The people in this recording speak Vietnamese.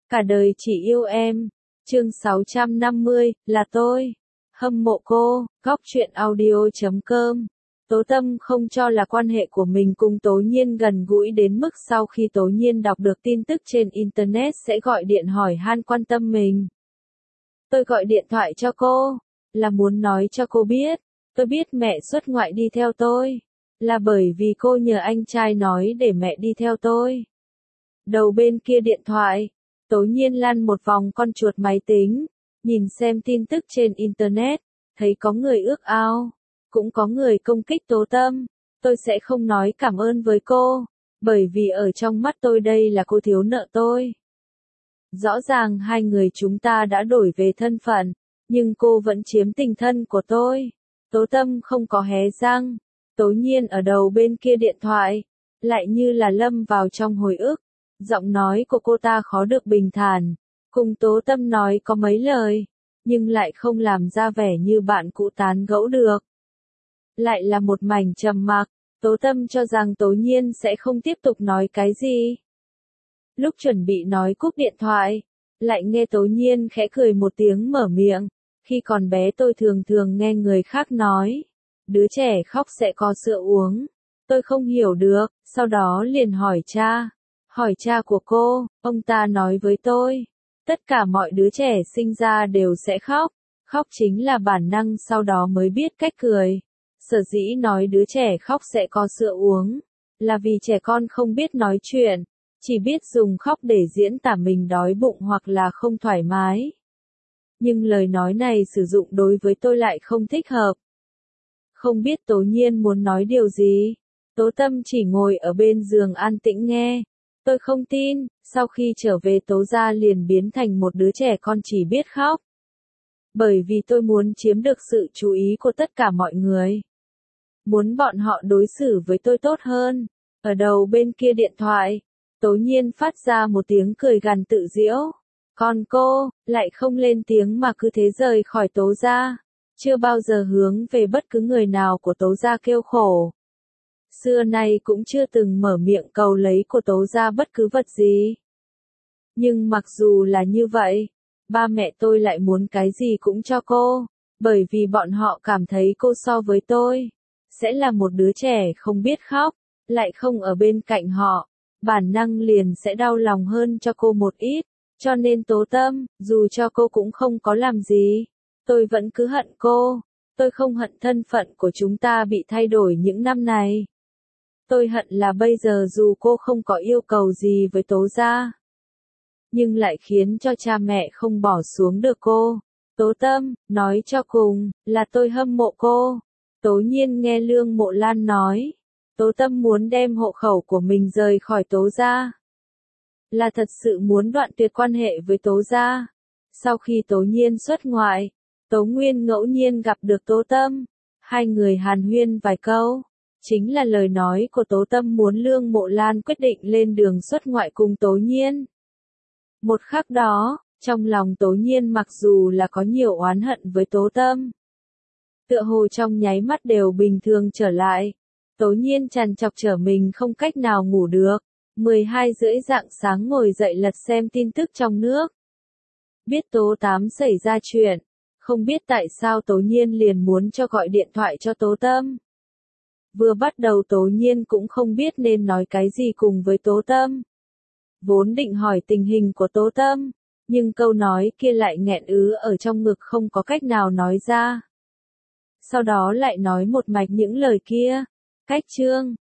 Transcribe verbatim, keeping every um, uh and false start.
Cả đời chỉ yêu em. Chương sáu trăm năm mươi, là tôi. Hâm mộ cô, góc truyện audio chấm com. Tố Tâm không cho là quan hệ của mình cùng Tố Nhiên gần gũi đến mức sau khi Tố Nhiên đọc được tin tức trên Internet sẽ gọi điện hỏi han quan tâm mình. Tôi gọi điện thoại cho cô, là muốn nói cho cô biết, tôi biết mẹ xuất ngoại đi theo tôi, là bởi vì cô nhờ anh trai nói để mẹ đi theo tôi. Đầu bên kia điện thoại, Tố Nhiên lăn một vòng con chuột máy tính, nhìn xem tin tức trên Internet, thấy có người ước ao, cũng có người công kích Tố Tâm. Tôi sẽ không nói cảm ơn với cô, bởi vì ở trong mắt tôi đây là cô thiếu nợ tôi. Rõ ràng hai người chúng ta đã đổi về thân phận, nhưng cô vẫn chiếm tình thân của tôi. Tố Tâm không có hé răng. Tố Nhiên ở đầu bên kia điện thoại, lại như là lâm vào trong hồi ức. Giọng nói của cô ta khó được bình thản, cùng Tố Tâm nói có mấy lời, nhưng lại không làm ra vẻ như bạn cũ tán gẫu được. Lại là một mảnh trầm mặc, Tố Tâm cho rằng Tố Nhiên sẽ không tiếp tục nói cái gì. Lúc chuẩn bị nói cúp điện thoại, lại nghe Tố Nhiên khẽ cười một tiếng mở miệng. Khi còn bé tôi thường thường nghe người khác nói, đứa trẻ khóc sẽ có sữa uống. Tôi không hiểu được, sau đó liền hỏi cha. Hỏi cha của cô, ông ta nói với tôi, tất cả mọi đứa trẻ sinh ra đều sẽ khóc, khóc chính là bản năng sau đó mới biết cách cười. Sở dĩ nói đứa trẻ khóc sẽ có sữa uống, là vì trẻ con không biết nói chuyện, chỉ biết dùng khóc để diễn tả mình đói bụng hoặc là không thoải mái. Nhưng lời nói này sử dụng đối với tôi lại không thích hợp. Không biết Tố Nhiên muốn nói điều gì, Tố Tâm chỉ ngồi ở bên giường an tĩnh nghe. Tôi không tin, sau khi trở về Tố gia liền biến thành một đứa trẻ con chỉ biết khóc. Bởi vì tôi muốn chiếm được sự chú ý của tất cả mọi người. Muốn bọn họ đối xử với tôi tốt hơn. Ở đầu bên kia điện thoại, Tố Nhiên phát ra một tiếng cười gằn tự giễu. Còn cô, lại không lên tiếng mà cứ thế rời khỏi Tố gia. Chưa bao giờ hướng về bất cứ người nào của Tố gia kêu khổ. Xưa nay cũng chưa từng mở miệng cầu lấy của Tố gia bất cứ vật gì. Nhưng mặc dù là như vậy, ba mẹ tôi lại muốn cái gì cũng cho cô, bởi vì bọn họ cảm thấy cô so với tôi, sẽ là một đứa trẻ không biết khóc, lại không ở bên cạnh họ, bản năng liền sẽ đau lòng hơn cho cô một ít, cho nên Tố Tâm, dù cho cô cũng không có làm gì, tôi vẫn cứ hận cô, tôi không hận thân phận của chúng ta bị thay đổi những năm này. Tôi hận là bây giờ dù cô không có yêu cầu gì với Tố gia, nhưng lại khiến cho cha mẹ không bỏ xuống được cô. Tố Tâm, nói cho cùng, là tôi hâm mộ cô. Tố Nhiên nghe Lương Mộ Lan nói, Tố Tâm muốn đem hộ khẩu của mình rời khỏi Tố gia. Là thật sự muốn đoạn tuyệt quan hệ với Tố gia. Sau khi Tố Nhiên xuất ngoại, Tố Nguyên ngẫu nhiên gặp được Tố Tâm. Hai người hàn huyên vài câu. Chính là lời nói của Tố Tâm muốn Lương Mộ Lan quyết định lên đường xuất ngoại cùng Tố Nhiên. Một khắc đó, trong lòng Tố Nhiên mặc dù là có nhiều oán hận với Tố Tâm, tựa hồ trong nháy mắt đều bình thường trở lại. Tố Nhiên trằn trọc trở mình không cách nào ngủ được. mười hai rưỡi rạng sáng ngồi dậy lật xem tin tức trong nước. Biết Tố Tám xảy ra chuyện, không biết tại sao Tố Nhiên liền muốn cho gọi điện thoại cho Tố Tâm. Vừa bắt đầu Tố Nhiên cũng không biết nên nói cái gì cùng với Tố Tâm. Vốn định hỏi tình hình của Tố Tâm, nhưng câu nói kia lại nghẹn ứ ở trong ngực không có cách nào nói ra. Sau đó lại nói một mạch những lời kia. Cách chương,